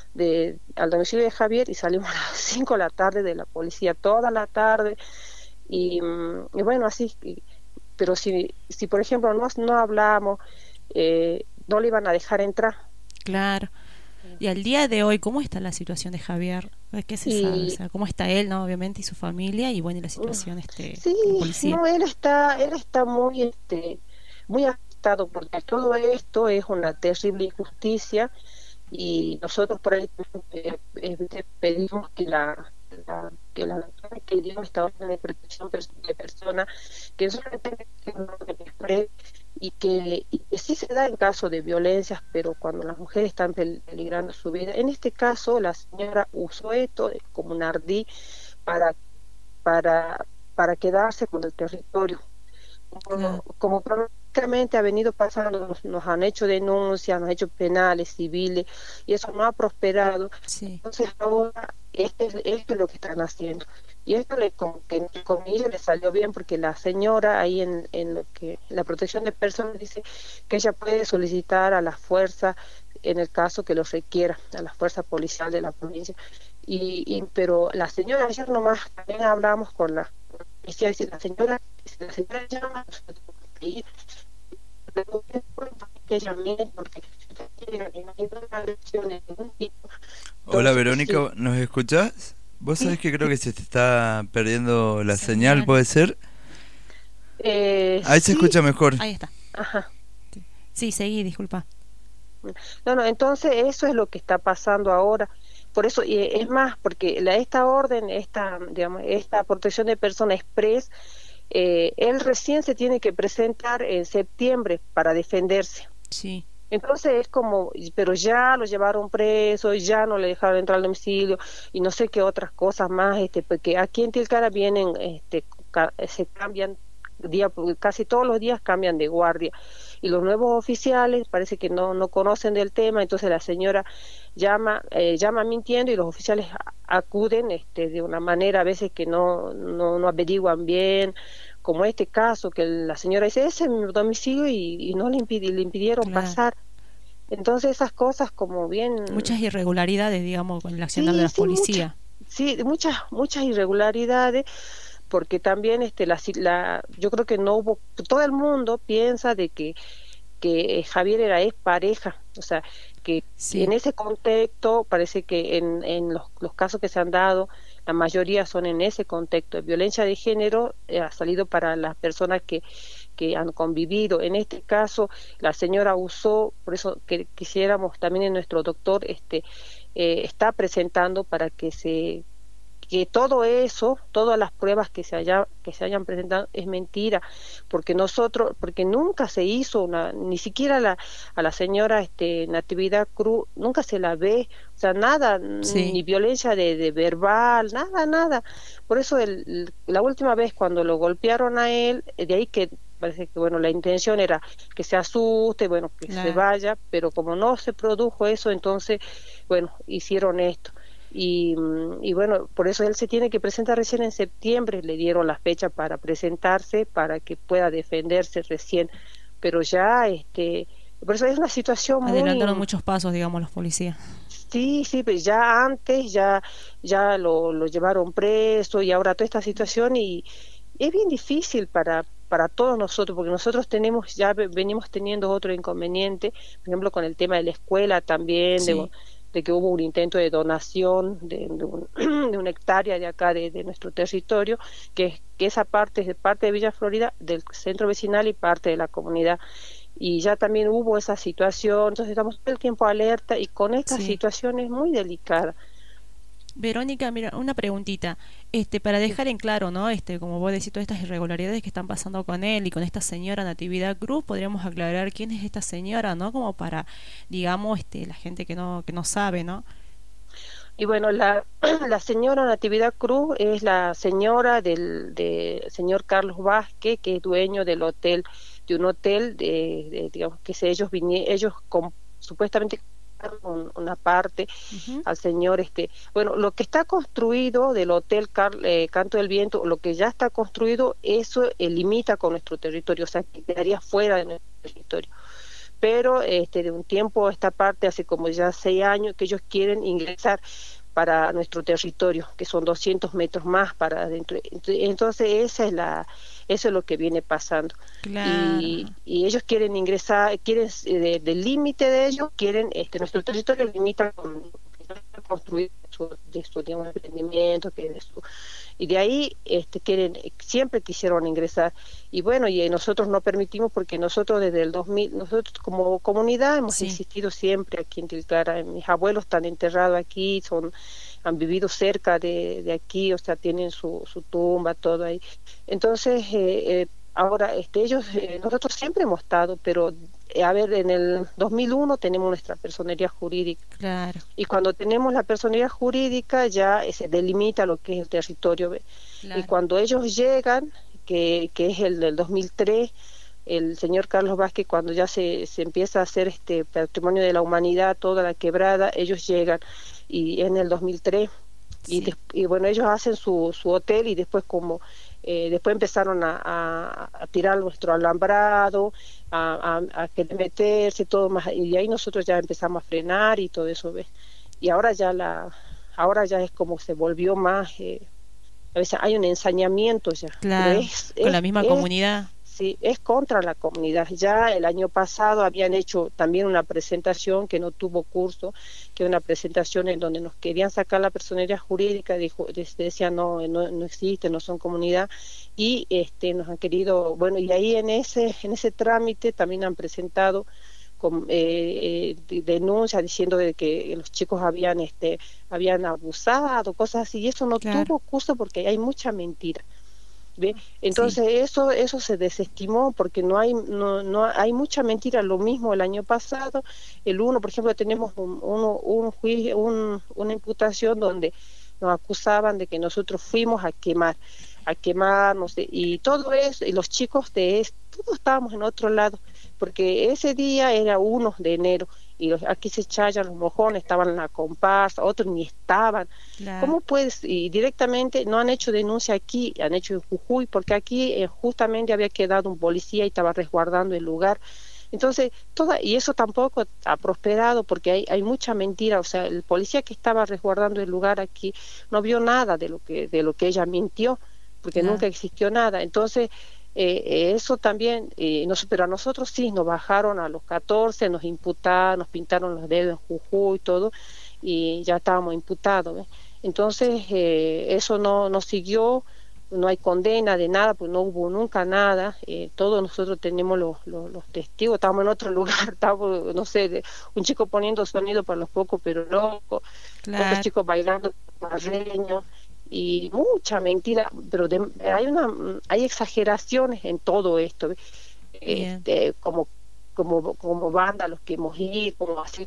al domicilio de Javier, y salimos a las 5 de la tarde de la policía, toda la tarde, y bueno, así, pero si por ejemplo no hablamos, no le iban a dejar entrar. Claro. Y al día de hoy, ¿cómo está la situación de Javier? ¿Qué se sabe? O sea, ¿cómo está él, no, obviamente, y su familia, y bueno, y la situación sí, policía? No, él está muy muy afectado, porque todo esto es una terrible injusticia, y nosotros por ahí pedimos que la doctora que dio esta orden de protección de personas, que solamente y que sí se da en caso de violencias, pero cuando las mujeres están peligrando su vida. En este caso, la señora usó esto como un ardid para quedarse con el territorio. Como prácticamente ha venido pasando, nos han hecho denuncias, nos han hecho penales, civiles, y eso no ha prosperado. Sí. Entonces ahora esto es lo que están haciendo, y esto con ella le salió bien, porque la señora ahí en lo que la protección de personas dice que ella puede solicitar a las fuerzas, en el caso que lo requiera, a la fuerza policial de la provincia, pero la señora, ayer nomás también hablamos con la policía, dice, si la señora llama, nosotros tenemos que ir, que ella mire, porque si usted tiene una agresión de ningún tipo, Hola Verónica, ¿nos escuchás? Vos sabés que creo que se te está perdiendo la señal, ¿puede ser? Ahí se escucha mejor. Ahí está. Ajá. Sí, seguí, disculpa. No, entonces eso es lo que está pasando ahora. Por eso, es más, porque esta orden, esta protección de persona express, él recién se tiene que presentar en septiembre para defenderse. Sí. Entonces es como, pero ya lo llevaron preso, ya no le dejaron entrar al domicilio y no sé qué otras cosas más, porque aquí en Tilcara vienen, se cambian casi todos los días cambian de guardia y los nuevos oficiales parece que no conocen del tema, entonces la señora llama mintiendo y los oficiales acuden de una manera a veces que no averiguan bien, como este caso que la señora dice ese es mi domicilio y no le impidieron pasar. Entonces esas cosas como bien muchas irregularidades, digamos, con el accionar de la policía. Muchas irregularidades, porque también yo creo que no hubo, todo el mundo piensa de que Javier era expareja, o sea, que en ese contexto parece que en los casos que se han dado, la mayoría son en ese contexto de violencia de género, ha salido para las personas que han convivido. En este caso, la señora usó, por eso que quisiéramos también en nuestro doctor, está presentando para que todo eso, todas las pruebas que se hayan presentado es mentira, porque nunca se hizo ni siquiera a la señora Natividad Cruz, nunca se la ve, o sea, nada, ni violencia de verbal, nada. Por eso la última vez cuando lo golpearon a él, de ahí que parece que la intención era que se asuste, que se vaya, pero como no se produjo eso, entonces hicieron esto. Y por eso él se tiene que presentar recién en septiembre, le dieron la fecha para presentarse, para que pueda defenderse recién, pero ya, por eso es una situación adelantaron muchos pasos, digamos, los policías. Sí, pues ya antes, ya lo llevaron preso y ahora toda esta situación y es bien difícil para todos nosotros, porque nosotros venimos teniendo otro inconveniente, por ejemplo, con el tema de la escuela también, de que hubo un intento de donación de una hectárea de acá de nuestro territorio, que esa parte es de parte de Villa Florida, del centro vecinal y parte de la comunidad. Y ya también hubo esa situación, entonces estamos todo el tiempo alerta y con esta situación es muy delicada. Verónica, mira, una preguntita, para dejar en claro, ¿no? Como vos decís, todas estas irregularidades que están pasando con él y con esta señora Natividad Cruz, podríamos aclarar quién es esta señora, ¿no? Como para, digamos, la gente que no sabe, ¿no? Y la señora Natividad Cruz es la señora del señor Carlos Vázquez, que es dueño de un hotel digamos que ellos supuestamente una parte al señor lo que está construido del hotel Canto del Viento, lo que ya está construido, eso limita con nuestro territorio, o sea, que quedaría fuera de nuestro territorio, pero de un tiempo a esta parte, hace como ya 6 años que ellos quieren ingresar para nuestro territorio, que son 200 metros más para adentro. Entonces eso es lo que viene pasando. Claro. Y ellos quieren ingresar, del límite de ellos, quieren nuestro territorio limita con construir de su digamos, emprendimiento, y de ahí siempre quisieron ingresar, y nosotros no permitimos, porque nosotros desde el 2000, nosotros como comunidad hemos existido siempre aquí en Tilcara. Mis abuelos están enterrados aquí, han vivido cerca de aquí, o sea, tienen su tumba, todo ahí. Entonces ahora nosotros siempre hemos estado, pero en el 2001 tenemos nuestra personería jurídica. Claro. Y cuando tenemos la personería jurídica ya se delimita lo que es el territorio. Claro. Y cuando ellos llegan, que es el del 2003, el señor Carlos Vázquez, cuando ya se empieza a hacer patrimonio de la humanidad, toda la quebrada, ellos llegan, y en el 2003, y ellos hacen su hotel, y después después empezaron a tirar nuestro alambrado, a querer meterse, todo más, y ahí nosotros ya empezamos a frenar y todo eso, ¿ves? Y ahora ya es como se volvió más, a veces hay un ensañamiento ya. Claro, con la misma comunidad. Sí, es contra la comunidad. Ya el año pasado habían hecho también una presentación que no tuvo curso, que una presentación en donde nos querían sacar la personería jurídica, decían no existe, no son comunidad, y nos han querido, bueno, y ahí en ese trámite también han presentado con denuncias diciendo de que los chicos habían abusado, cosas así, y eso no tuvo curso porque hay mucha mentira. ¿Ve? Entonces eso se desestimó porque no hay mucha mentira. Lo mismo el año pasado, por ejemplo, tenemos un juicio, una imputación donde nos acusaban de que nosotros fuimos a quemar, no sé, y todo eso, y los chicos todos estábamos en otro lado, porque ese día era 1 de enero, y aquí se chayan los mojones, estaban en la comparsa, otros ni estaban. Claro. ¿Cómo puedes? Y directamente no han hecho denuncia aquí, han hecho en Jujuy, porque aquí justamente había quedado un policía y estaba resguardando el lugar. Entonces, y eso tampoco ha prosperado porque hay mucha mentira. O sea, el policía que estaba resguardando el lugar aquí no vio nada de lo que ella mintió, porque nunca existió nada. Entonces, eso también, pero a nosotros sí nos bajaron a los 14, nos imputaron, nos pintaron los dedos en Jujuy y todo, y ya estábamos imputados, ¿ves? Entonces eso no siguió, no hay condena de nada, pues no hubo nunca nada. Todos nosotros tenemos los testigos, estábamos en otro lugar, estábamos, no sé, un chico poniendo sonido para los pocos pero locos, otros chicos bailando barreños, y mucha mentira, pero hay exageraciones en todo esto, como vándalos que hemos ido,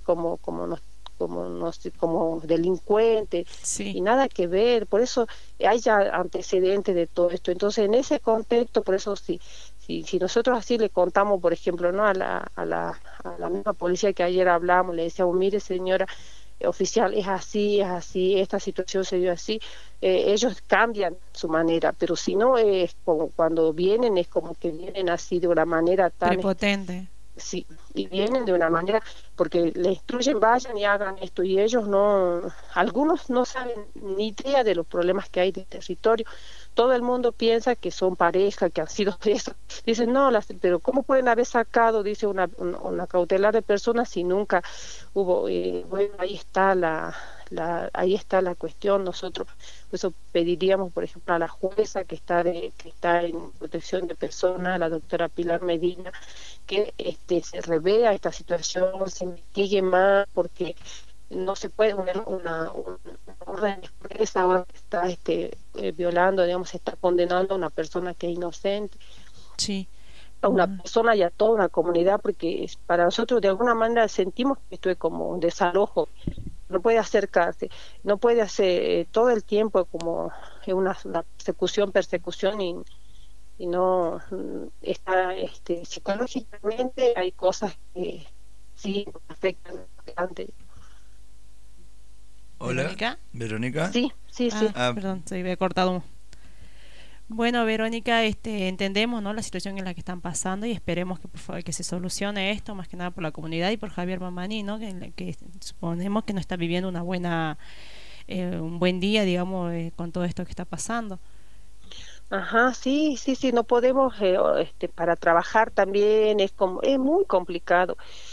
como delincuentes, y nada que ver. Por eso hay ya antecedentes de todo esto. Entonces, en ese contexto, por eso si nosotros así le contamos, por ejemplo, no a la misma policía que ayer hablamos, le decíamos, mire señora oficial, es así, esta situación se dio así, ellos cambian su manera, pero si no, es como cuando vienen, es como que vienen así de una manera tan prepotente. Sí, y vienen de una manera, porque le instruyen, vayan y hagan esto, y ellos algunos no saben ni idea de los problemas que hay de territorio. Todo el mundo piensa que son pareja, que han sido eso. Dicen, no, pero ¿cómo pueden haber sacado, dice, una cautelar de personas si nunca hubo? Bueno, ahí está la cuestión. Nosotros por eso pediríamos, por ejemplo, a la jueza que está en protección de personas, la doctora Pilar Medina, que se revea esta situación, se investigue más, porque no se puede una orden expresa ahora que está violando, digamos, se está condenando a una persona que es inocente, a una persona y a toda una comunidad, porque para nosotros de alguna manera sentimos que esto es como un desalojo. No puede acercarse, no puede hacer todo el tiempo como una persecución y no está psicológicamente hay cosas que sí afectan bastante. Hola, ¿Verónica? Sí. Perdón, se había cortado. Bueno, Verónica, entendemos, ¿no?, la situación en la que están pasando, y esperemos que por favor que se solucione esto, más que nada por la comunidad y por Javier Mamani, ¿no?, que suponemos que no está viviendo un buen día, digamos, con todo esto que está pasando. Ajá, sí, no podemos, para trabajar también es muy complicado.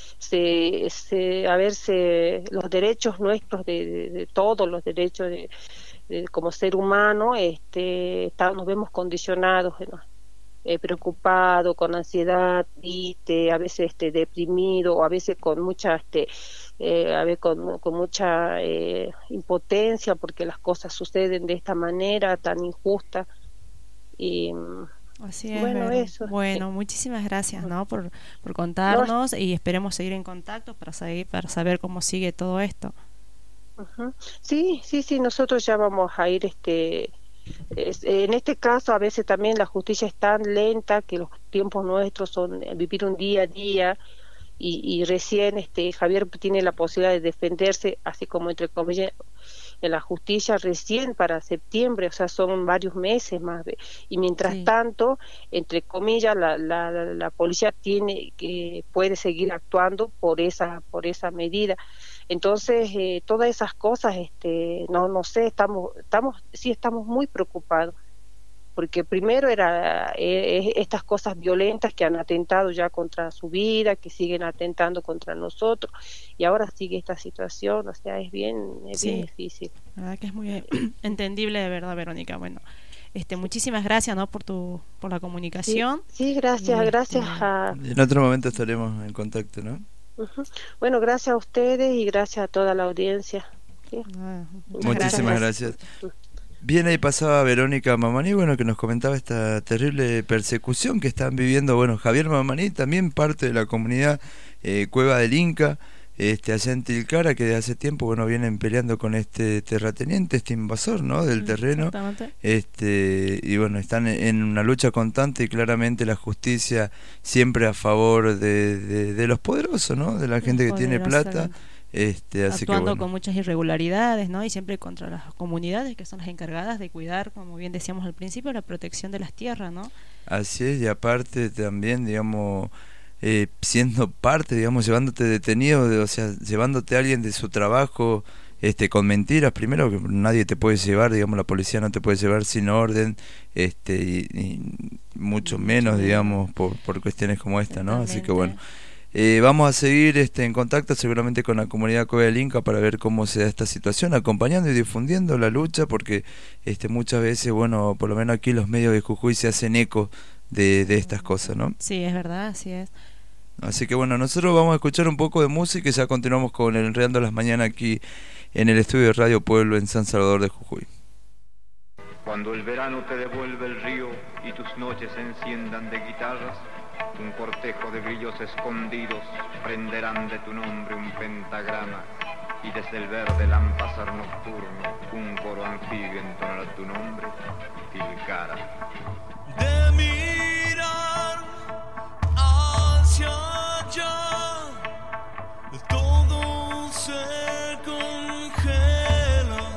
Los derechos nuestros de todos los derechos como ser humano, nos vemos condicionados, ¿no? Preocupado, con ansiedad, triste, a veces deprimido, o a veces con mucha con mucha impotencia, porque las cosas suceden de esta manera tan injusta. Y así es, bueno, eso. Bueno, muchísimas gracias, ¿no?, por contarnos, y esperemos seguir en contacto para saber cómo sigue todo esto. Uh-huh. Sí, nosotros ya vamos a ir en este caso a veces también la justicia es tan lenta que los tiempos nuestros son vivir un día a día, y recién Javier tiene la posibilidad de defenderse, así como entre comillas, en la justicia recién para septiembre, o sea, son varios meses más, y mientras tanto, entre comillas, la policía puede seguir actuando por esa medida. Entonces, todas esas cosas, no sé, estamos muy preocupados. porque primero era estas cosas violentas que han atentado ya contra su vida, que siguen atentando contra nosotros, y ahora sigue esta situación, o sea, es bien difícil. La verdad que es muy entendible, de verdad, Verónica. Bueno, muchísimas gracias, ¿no? por la comunicación. Sí, gracias En otro momento estaremos en contacto, ¿no? Bueno, gracias a ustedes y gracias a toda la audiencia. ¿Sí? Muchísimas gracias. Bien, ahí pasaba Verónica Mamaní, bueno, que nos comentaba esta terrible persecución que están viviendo, bueno, Javier Mamaní, también parte de la comunidad Cueva del Inca, allá en Tilcara, que de hace tiempo, bueno, vienen peleando con este terrateniente, este invasor, ¿no?, del terreno. Y bueno, están en una lucha constante y claramente la justicia siempre a favor de los poderosos, ¿no?, de la gente que tiene plata. Así actuando que, bueno, con muchas irregularidades, ¿no? Y siempre contra las comunidades que son las encargadas de cuidar, como bien decíamos al principio, la protección de las tierras, ¿no? Así es, y aparte también, digamos, siendo parte, digamos, llevándote detenido, o sea, llevándote a alguien de su trabajo, con mentiras, primero que nadie te puede llevar, digamos, la policía no te puede llevar sin orden, y mucho menos, digamos, por cuestiones como esta, ¿no? Así que bueno. Vamos a seguir en contacto seguramente con la comunidad Cueva del Inca para ver cómo se da esta situación, acompañando y difundiendo la lucha, porque muchas veces, bueno, por lo menos aquí los medios de Jujuy se hacen eco de estas cosas, ¿no? Sí, es verdad, así es. Así que bueno, nosotros vamos a escuchar un poco de música y ya continuamos con el Enredando las Mañanas aquí en el estudio de Radio Pueblo en San Salvador de Jujuy. Cuando el verano te devuelve el río y tus noches se enciendan de guitarras, un cortejo de grillos escondidos prenderán de tu nombre un pentagrama, y desde el verde lámpasar nocturno un coro anfibio entonará tu nombre, Tilcara. De mirar hacia allá, todo se congela,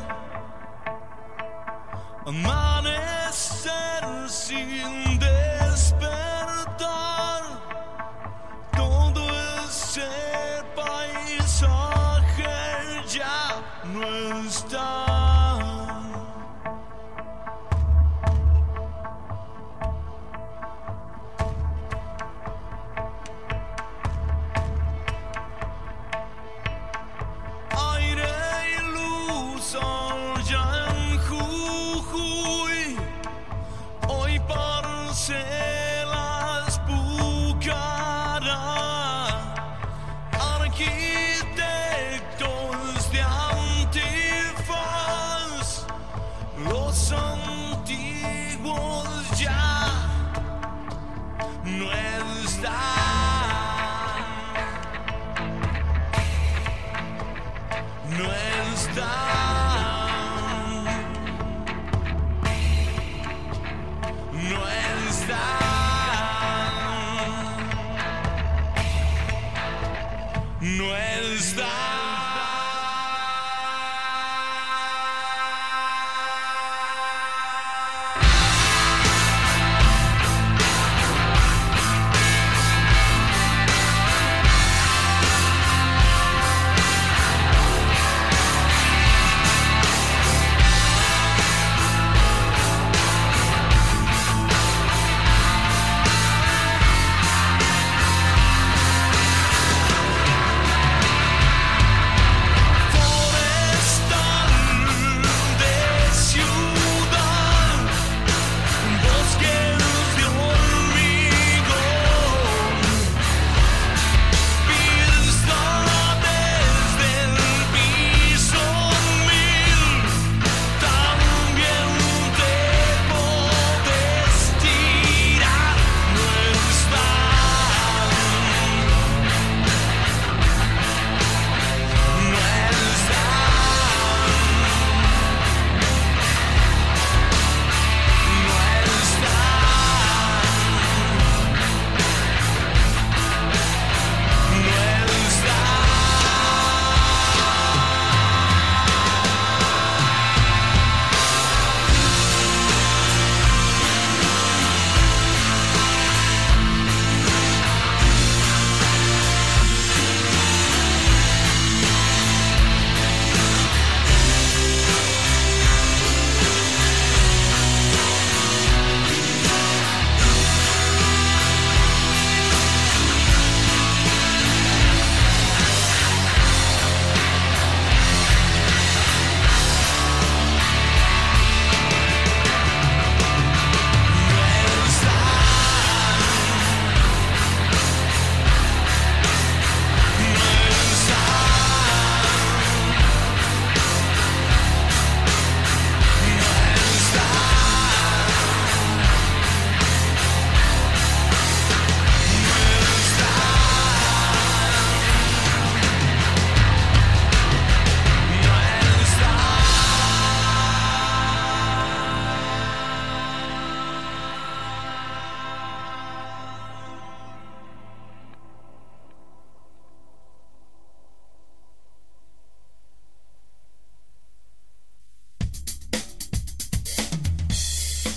amanecer sin despertar, todo ese paisaje ya no está. Aire y luz allá en Jujuy, hoy parcelas Pucará, arquitectos de antifaz, los antiguos ya no están. No están, no están, no están.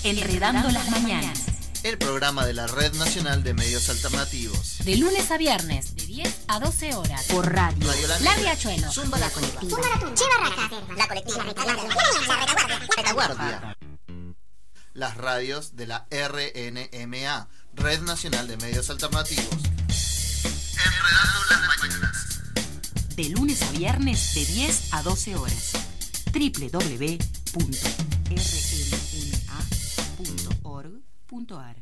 Enredando las Mañanas. El programa de la Red Nacional de Medios Alternativos. De lunes a viernes, de 10 a 12 horas. Por radio. La Riachuelo. Zumba la colectiva. Chiva La colectiva. La Retaguardia. Las radios de la RNMA, Red Nacional de Medios Alternativos. Enredando las Mañanas. De lunes a viernes, de 10 a 12 horas. www.rnma.org.ar.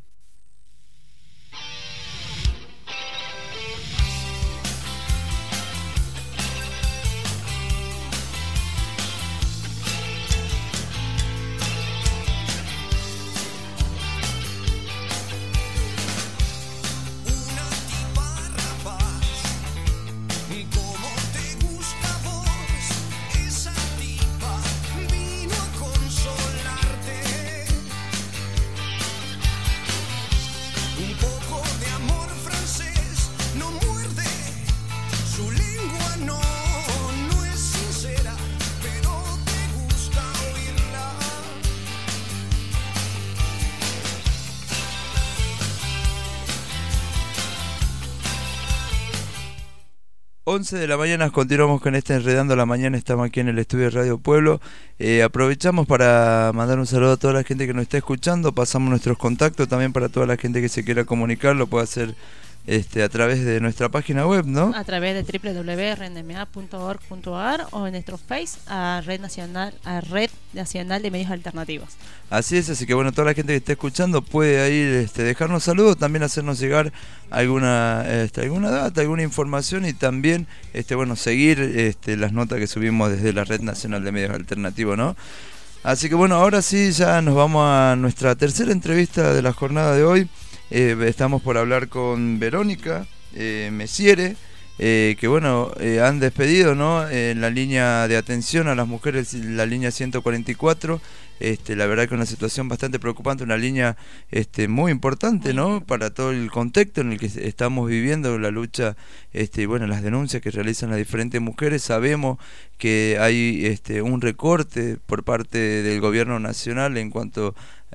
11 de la mañana, continuamos con Enredando la Mañana. Estamos aquí en el estudio de Radio Pueblo. Aprovechamos para mandar un saludo a toda la gente que nos está escuchando. Pasamos nuestros contactos también para toda la gente que se quiera comunicar. Lo puede hacer a través de nuestra página web, ¿no? A través de www.rnma.org.ar o en nuestro Face a Red Nacional de Medios Alternativos. Así es, así que bueno, toda la gente que esté escuchando puede ahí dejarnos saludos, también hacernos llegar alguna data, alguna información y también seguir las notas que subimos desde la Red Nacional de Medios Alternativos, ¿no? Así que bueno, ahora sí ya nos vamos a nuestra tercera entrevista de la jornada de hoy. Estamos por hablar con Verónica Messiere, que bueno, han despedido, ¿no? En la línea de atención a las mujeres, la línea 144. La verdad que una situación bastante preocupante, una línea muy importante, ¿no? Para todo el contexto en el que estamos viviendo, la lucha y bueno, las denuncias que realizan las diferentes mujeres. Sabemos que hay un recorte por parte del gobierno nacional en cuanto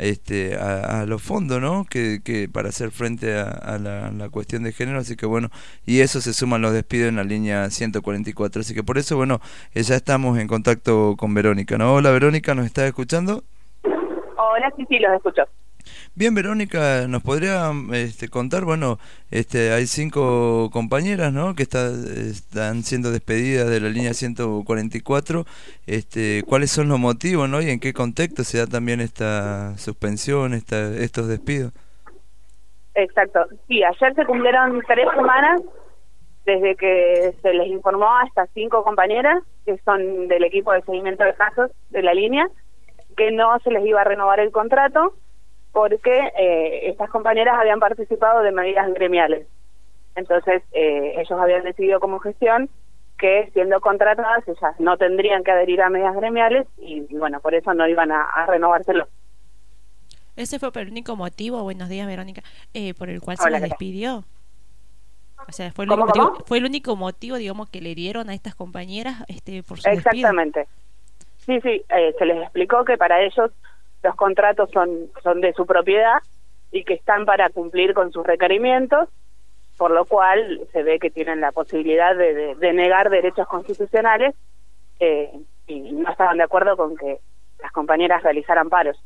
a los fondos, ¿no? Que para hacer frente a la cuestión de género, así que bueno, y eso se suman los despidos en la línea 144, así que por eso bueno, ya estamos en contacto con Verónica, ¿no? Hola Verónica, ¿nos estás escuchando? Hola, sí, los escucho. Bien, Verónica, ¿nos podría contar? Bueno, hay 5 compañeras, ¿no? Que están siendo despedidas de la línea 144. ¿Cuáles son los motivos, no? Y en qué contexto se da también esta suspensión, estos despidos. Exacto. Sí, ayer se cumplieron 3 semanas desde que se les informó a estas 5 compañeras, que son del equipo de seguimiento de casos de la línea, que no se les iba a renovar el contrato, porque estas compañeras habían participado de medidas gremiales. Entonces, ellos habían decidido como gestión que, siendo contratadas, ellas no tendrían que adherir a medidas gremiales y bueno, por eso no iban a renovárselo. ¿Ese fue el único motivo, buenos días Verónica, por el cual se les despidió? O sea, fue el único motivo, digamos, que le dieron a estas compañeras por su despido. Exactamente. Sí, se les explicó que para ellos los contratos son de su propiedad y que están para cumplir con sus requerimientos, por lo cual se ve que tienen la posibilidad de negar derechos constitucionales y no estaban de acuerdo con que las compañeras realizaran paros.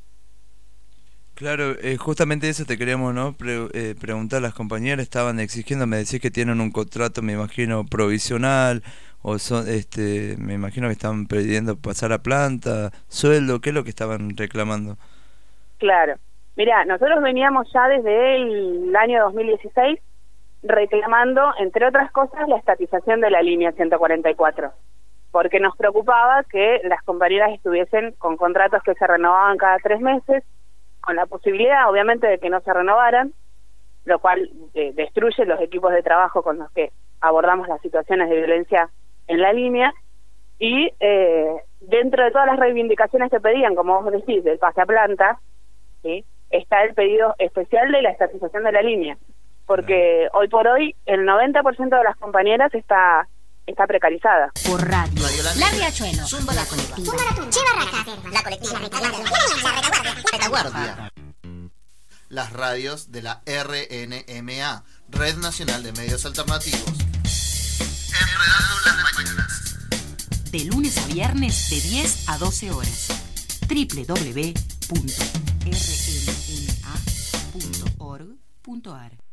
Claro, justamente eso te queríamos, ¿no? Preguntar. Las compañeras estaban exigiendo, me decís que tienen un contrato, me imagino, provisional, o son, me imagino que estaban pidiendo pasar a planta, sueldo. ¿Qué es lo que estaban reclamando? Claro, mirá, nosotros veníamos ya desde el año 2016 reclamando, entre otras cosas, la estatización de la línea 144, porque nos preocupaba que las compañeras estuviesen con contratos que se renovaban cada 3 meses, con la posibilidad, obviamente, de que no se renovaran, lo cual destruye los equipos de trabajo con los que abordamos las situaciones de violencia en la línea, y dentro de todas las reivindicaciones que pedían, como vos decís, del pase a planta, ¿sí?, está el pedido especial de la estatización de la línea, porque hoy por hoy el 90% de las compañeras está está precarizada. Por radio. La Riachuelo. Zumba la colectiva. La colectiva. La retaguardia. Las radios de la RNMA, Red Nacional de Medios Alternativos. Enredando las mañanas. De lunes a viernes de 10 a 12 horas. www.rnma.org.ar